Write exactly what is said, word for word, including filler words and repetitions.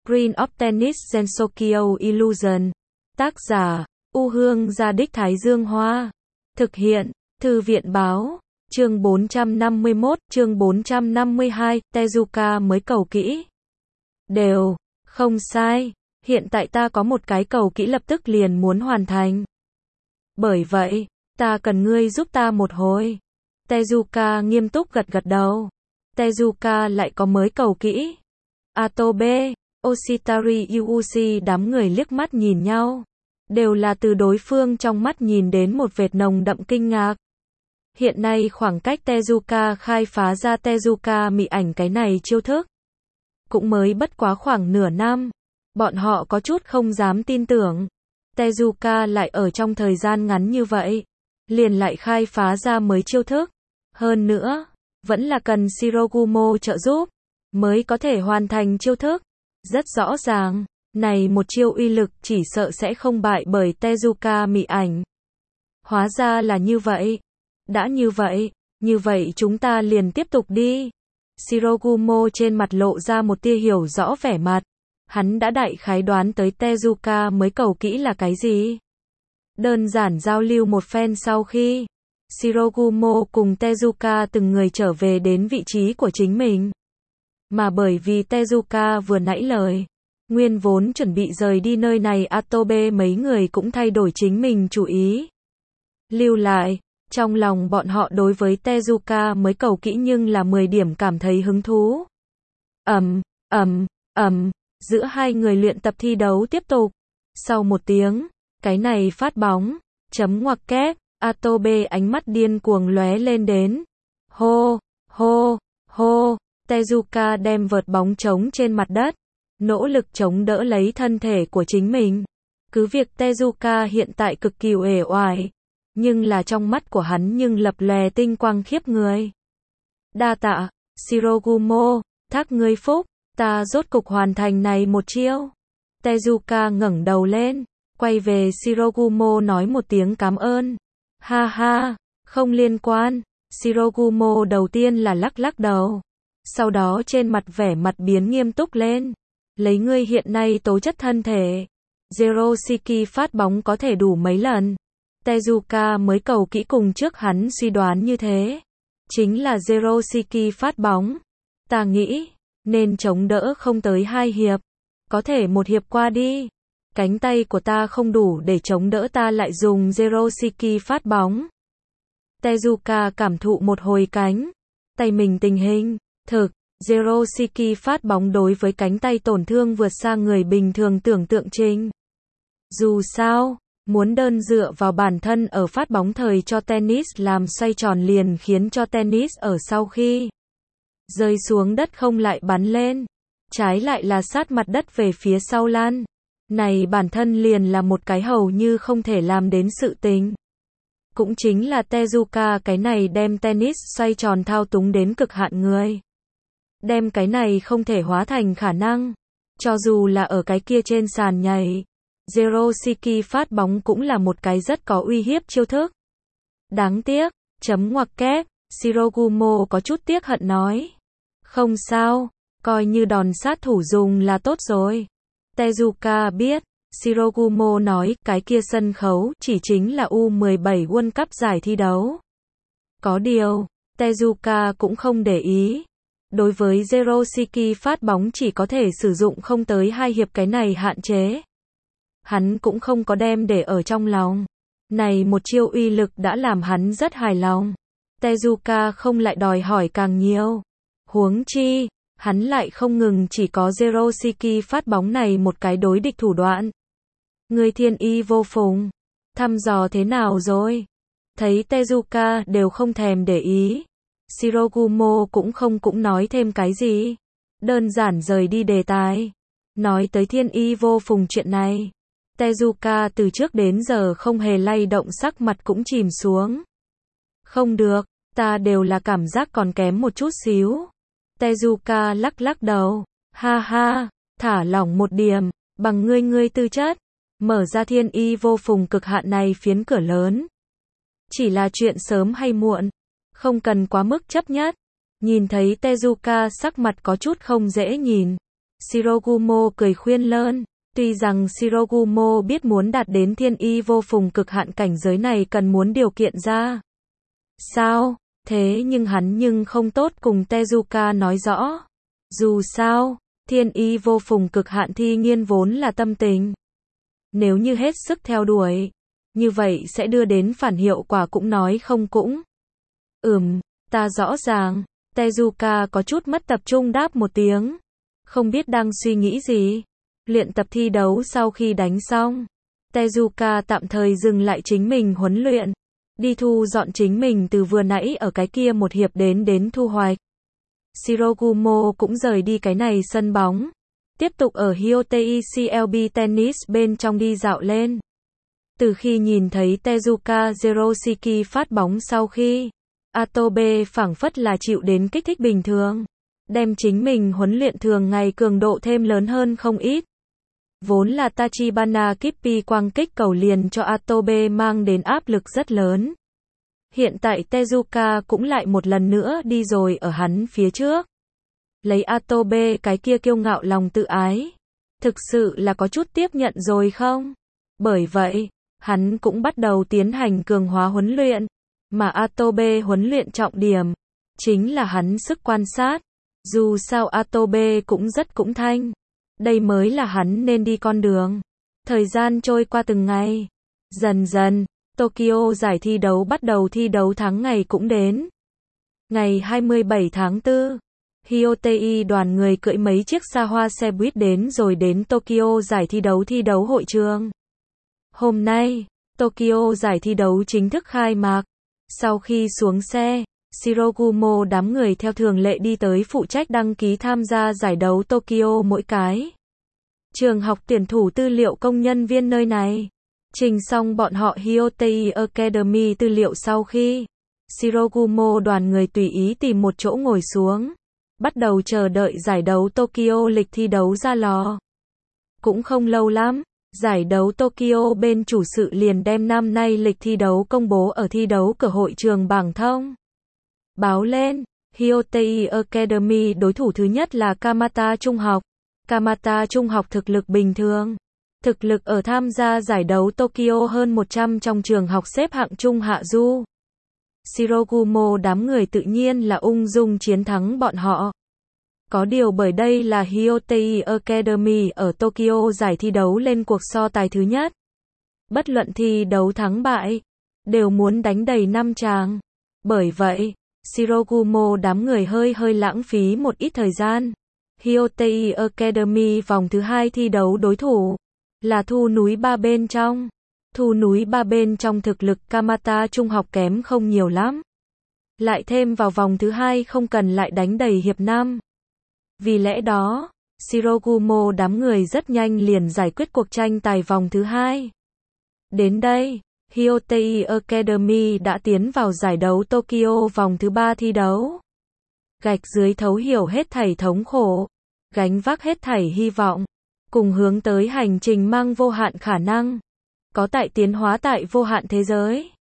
Screen of Tennis Gensokyo Illusion. Tác giả, U Hương Gia Đích Thái Dương Hoa. Thực hiện, Thư viện Báo. Chương bốn trăm năm mươi mốt, chương bốn trăm năm mươi hai, Tezuka mới cầu kỹ. Đều, không sai, hiện tại ta có một cái cầu kỹ lập tức liền muốn hoàn thành. Bởi vậy, ta cần ngươi giúp ta một hồi. Tezuka nghiêm túc gật gật đầu. Tezuka lại có mới cầu kỹ. Atobe, Oshitari Yuuchi đám người liếc mắt nhìn nhau. Đều là từ đối phương trong mắt nhìn đến một vệt nồng đậm kinh ngạc. Hiện nay khoảng cách Tezuka khai phá ra Tezuka mị ảnh cái này chiêu thức cũng mới bất quá khoảng nửa năm. Bọn họ có chút không dám tin tưởng. Tezuka lại ở trong thời gian ngắn như vậy, liền lại khai phá ra mới chiêu thức. Hơn nữa, vẫn là cần Shirogumo trợ giúp, mới có thể hoàn thành chiêu thức. Rất rõ ràng, này một chiêu uy lực chỉ sợ sẽ không bại bởi Tezuka mị ảnh. Hóa ra là như vậy. Đã như vậy, như vậy chúng ta liền tiếp tục đi. Shirogumo trên mặt lộ ra một tia hiểu rõ vẻ mặt. Hắn đã đại khái đoán tới Tezuka mới cầu kỹ là cái gì. Đơn giản giao lưu một phen sau khi Shirogumo cùng Tezuka từng người trở về đến vị trí của chính mình. Mà bởi vì Tezuka vừa nãy lời, nguyên vốn chuẩn bị rời đi nơi này Atobe mấy người cũng thay đổi chính mình chủ ý. Lưu lại, trong lòng bọn họ đối với Tezuka mới cầu kỹ nhưng là mười điểm cảm thấy hứng thú. Ầm, ầm, ầm, giữa hai người luyện tập thi đấu tiếp tục. Sau một tiếng, cái này phát bóng, chấm ngoặc kép, Atobe ánh mắt điên cuồng lóe lên đến. Hô, hô, hô, Tezuka đem vợt bóng trống trên mặt đất, nỗ lực chống đỡ lấy thân thể của chính mình. Cứ việc Tezuka hiện tại cực kỳ uể oải, nhưng là trong mắt của hắn nhưng lập lòe tinh quang khiếp người. Đa tạ, Shirogumo, thác ngươi phúc, ta rốt cục hoàn thành này một chiêu. Tezuka ngẩng đầu lên, quay về Shirogumo nói một tiếng cảm ơn. Ha ha, không liên quan. Shirogumo đầu tiên là lắc lắc đầu. Sau đó trên mặt vẻ mặt biến nghiêm túc lên. Lấy ngươi hiện nay tố chất thân thể, Zeroshiki phát bóng có thể đủ mấy lần. Tezuka mới cầu kỹ cùng trước hắn suy đoán như thế. Chính là Zeroshiki phát bóng. Ta nghĩ, nên chống đỡ không tới hai hiệp. Có thể một hiệp qua đi. Cánh tay của ta không đủ để chống đỡ ta lại dùng Zeroshiki phát bóng. Tezuka cảm thụ một hồi cánh tay mình tình hình. Thực, Zeroshiki phát bóng đối với cánh tay tổn thương vượt xa người bình thường tưởng tượng trình. Dù sao, muốn đơn dựa vào bản thân ở phát bóng thời cho tennis làm xoay tròn liền khiến cho tennis ở sau khi rơi xuống đất không lại bắn lên, trái lại là sát mặt đất về phía sau lan. Này bản thân liền là một cái hầu như không thể làm đến sự tình. Cũng chính là Tezuka cái này đem tennis xoay tròn thao túng đến cực hạn người. Đem cái này không thể hóa thành khả năng. Cho dù là ở cái kia trên sàn nhảy, Zeroshiki phát bóng cũng là một cái rất có uy hiếp chiêu thức. Đáng tiếc, chấm ngoặc kép, Shirogumo có chút tiếc hận nói. Không sao, coi như đòn sát thủ dùng là tốt rồi. Tezuka biết, Shirogumo nói cái kia sân khấu chỉ chính là U mười bảy World Cup giải thi đấu. Có điều, Tezuka cũng không để ý. Đối với Zeroshiki phát bóng chỉ có thể sử dụng không tới hai hiệp cái này hạn chế. Hắn cũng không có đem để ở trong lòng. Này một chiêu uy lực đã làm hắn rất hài lòng. Tezuka không lại đòi hỏi càng nhiều. Huống chi, hắn lại không ngừng chỉ có Zeroshiki phát bóng này một cái đối địch thủ đoạn. Người thiên y vô phùng. Thăm dò thế nào rồi? Thấy Tezuka đều không thèm để ý. Shirogumo cũng không cũng nói thêm cái gì. Đơn giản rời đi đề tài. Nói tới thiên y vô phùng chuyện này. Tezuka từ trước đến giờ không hề lay động sắc mặt cũng chìm xuống. Không được, ta đều là cảm giác còn kém một chút xíu. Tezuka lắc lắc đầu. Ha ha, thả lỏng một điểm, bằng ngươi ngươi tư chất. Mở ra thiên y vô phùng cực hạn này phiến cửa lớn. Chỉ là chuyện sớm hay muộn. Không cần quá mức chấp nhất. Nhìn thấy Tezuka sắc mặt có chút không dễ nhìn. Shirogumo cười khuyên lơn. Tuy rằng Shirogumo biết muốn đạt đến thiên y vô phùng cực hạn cảnh giới này cần muốn điều kiện ra sao, thế nhưng hắn nhưng không tốt cùng Tezuka nói rõ. Dù sao, thiên y vô phùng cực hạn thi nghiên vốn là tâm tình. Nếu như hết sức theo đuổi, như vậy sẽ đưa đến phản hiệu quả cũng nói không cũng. Ừm, ta rõ ràng. Tezuka có chút mất tập trung đáp một tiếng. Không biết đang suy nghĩ gì. Luyện tập thi đấu sau khi đánh xong, Tezuka tạm thời dừng lại chính mình huấn luyện. Đi thu dọn chính mình từ vừa nãy ở cái kia một hiệp đến đến thu hoạch. Shirogumo cũng rời đi cái này sân bóng. Tiếp tục ở Hyotei xê lờ bê Tennis bên trong đi dạo lên. Từ khi nhìn thấy Tezuka Zeroshiki phát bóng sau khi, Atobe phảng phất là chịu đến kích thích bình thường. Đem chính mình huấn luyện thường ngày cường độ thêm lớn hơn không ít. Vốn là Tachibana Kippi quang kích cầu liền cho Atobe mang đến áp lực rất lớn. Hiện tại Tezuka cũng lại một lần nữa đi rồi ở hắn phía trước. Lấy Atobe cái kia kiêu ngạo lòng tự ái. Thực sự là có chút tiếp nhận rồi không? Bởi vậy, hắn cũng bắt đầu tiến hành cường hóa huấn luyện. Mà Atobe huấn luyện trọng điểm, chính là hắn sức quan sát. Dù sao Atobe cũng rất cũng thanh. Đây mới là hắn nên đi con đường. Thời gian trôi qua từng ngày. Dần dần, Tokyo giải thi đấu bắt đầu thi đấu tháng ngày cũng đến. Ngày hai mươi bảy tháng tư, Hyotei đoàn người cưỡi mấy chiếc xa hoa xe buýt đến rồi đến Tokyo giải thi đấu thi đấu hội trường. Hôm nay, Tokyo giải thi đấu chính thức khai mạc. Sau khi xuống xe, Shirogumo đám người theo thường lệ đi tới phụ trách đăng ký tham gia giải đấu Tokyo mỗi cái trường học tuyển thủ tư liệu công nhân viên nơi này. Trình xong bọn họ Hyotei Academy tư liệu sau khi, Shirogumo đoàn người tùy ý tìm một chỗ ngồi xuống, bắt đầu chờ đợi giải đấu Tokyo lịch thi đấu ra lò. Cũng không lâu lắm, giải đấu Tokyo bên chủ sự liền đem năm nay lịch thi đấu công bố ở thi đấu cửa hội trường bảng thông. Báo lên, Hyotei Academy đối thủ thứ nhất là Kamata Trung học. Kamata Trung học thực lực bình thường. Thực lực ở tham gia giải đấu Tokyo hơn một trăm trong trường học xếp hạng trung hạ du. Shirogumo đám người tự nhiên là ung dung chiến thắng bọn họ. Có điều bởi đây là Hyotei Academy ở Tokyo giải thi đấu lên cuộc so tài thứ nhất. Bất luận thi đấu thắng bại, đều muốn đánh đầy năm tràng. Bởi vậy, Shirogumo đám người hơi hơi lãng phí một ít thời gian. Hyotei Academy vòng thứ hai thi đấu đối thủ là Thu núi ba bên trong. Thu núi ba bên trong thực lực Kamata Trung học kém không nhiều lắm. Lại thêm vào vòng thứ hai không cần lại đánh đầy hiệp năm. Vì lẽ đó, Shirogumo đám người rất nhanh liền giải quyết cuộc tranh tài vòng thứ hai. Đến đây, Hyotei Academy đã tiến vào giải đấu Tokyo vòng thứ ba thi đấu. Gạch dưới thấu hiểu hết thảy thống khổ, gánh vác hết thảy hy vọng, cùng hướng tới hành trình mang vô hạn khả năng, có tại tiến hóa tại vô hạn thế giới.